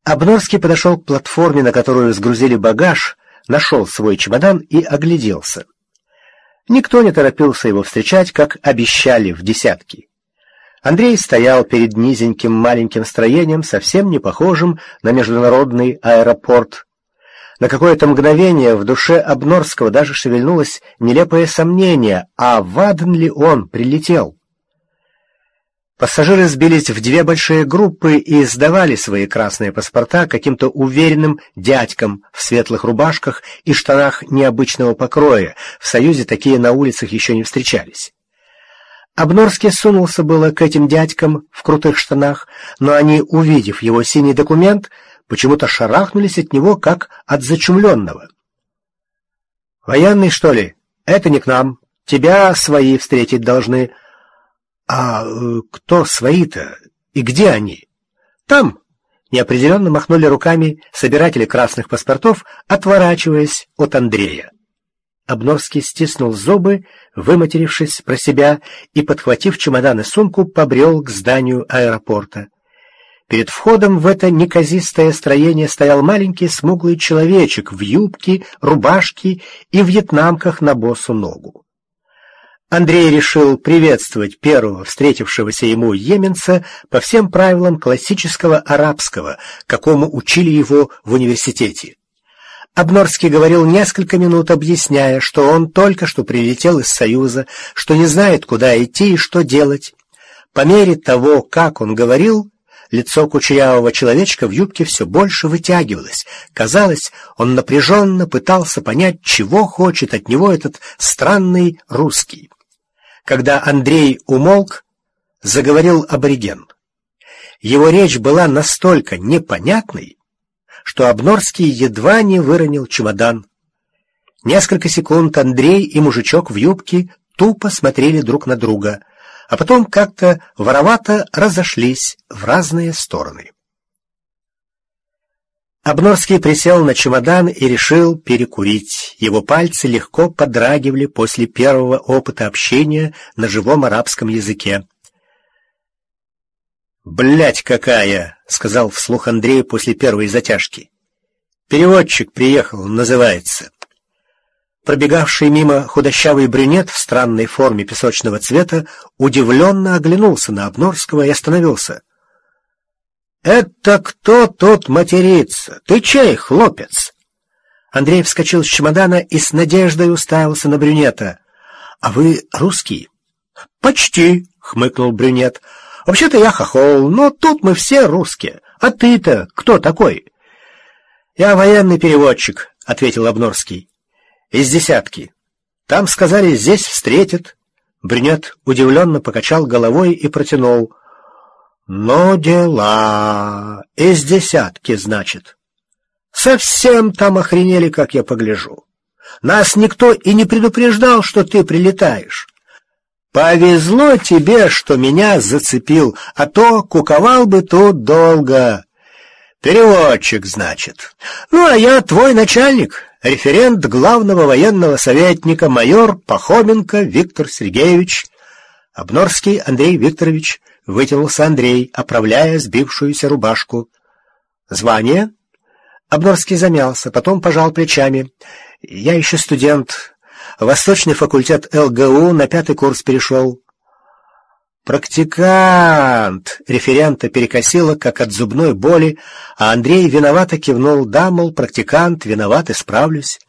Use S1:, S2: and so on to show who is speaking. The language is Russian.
S1: Обнорский подошел к платформе, на которую сгрузили багаж, нашел свой чемодан и огляделся. Никто не торопился его встречать, как обещали в десятки. Андрей стоял перед низеньким маленьким строением, совсем не похожим на международный аэропорт. На какое-то мгновение в душе Обнорского даже шевельнулось нелепое сомнение, а в Аден ли он прилетел? Пассажиры сбились в две большие группы и сдавали свои красные паспорта каким-то уверенным дядькам в светлых рубашках и штанах необычного покроя. В Союзе такие на улицах еще не встречались. Обнорский сунулся было к этим дядькам в крутых штанах, но они, увидев его синий документ, почему-то шарахнулись от него, как от зачумленного. «Военный, что ли? Это не к нам. Тебя свои встретить должны». «А кто свои-то? И где они?» «Там!» — неопределенно махнули руками собиратели красных паспортов, отворачиваясь от Андрея. Обнорский стиснул зубы, выматерившись про себя, и, подхватив чемодан и сумку, побрел к зданию аэропорта. Перед входом в это неказистое строение стоял маленький смуглый человечек в юбке, рубашке и вьетнамках на босу ногу. Андрей решил приветствовать первого встретившегося ему йеменца по всем правилам классического арабского, какому учили его в университете. Обнорский говорил несколько минут, объясняя, что он только что прилетел из Союза, что не знает, куда идти и что делать. По мере того, как он говорил, лицо кучерявого человечка в юбке все больше вытягивалось. Казалось, он напряженно пытался понять, чего хочет от него этот странный русский. Когда Андрей умолк, заговорил абориген. Его речь была настолько непонятной, что Обнорский едва не выронил чемодан. Несколько секунд Андрей и мужичок в юбке тупо смотрели друг на друга, а потом как-то воровато разошлись в разные стороны. Обнорский присел на чемодан и решил перекурить. Его пальцы легко подрагивали после первого опыта общения на живом арабском языке. «Блядь какая!» — сказал вслух Андрей после первой затяжки. «Переводчик приехал, называется». Пробегавший мимо худощавый брюнет в странной форме песочного цвета удивленно оглянулся на Обнорского и остановился. «Это кто тут матерится? Ты чей, хлопец?» Андрей вскочил с чемодана и с надеждой уставился на брюнета. «А вы русский?» «Почти», — хмыкнул брюнет. «Вообще-то я хохол, но тут мы все русские. А ты-то кто такой?» «Я военный переводчик», — ответил Обнорский. «Из десятки. Там, сказали, здесь встретят». Брюнет удивленно покачал головой и протянул. «Ну, дела. Из десятки, значит. Совсем там охренели, как я погляжу. Нас никто и не предупреждал, что ты прилетаешь. Повезло тебе, что меня зацепил, а то куковал бы тут долго. Переводчик, значит. Ну, а я твой начальник, референт главного военного советника, майор Пахоменко Виктор Сергеевич». Обнорский Андрей Викторович. Вытянулся Андрей, оправляя сбившуюся рубашку. «Звание?» Обнорский замялся, потом пожал плечами. «Я еще студент. Восточный факультет ЛГУ, на 5-й курс перешел». «Практикант!» Референта перекосило, как от зубной боли, а Андрей виновато кивнул. «Да, мол, практикант, виноват, исправлюсь».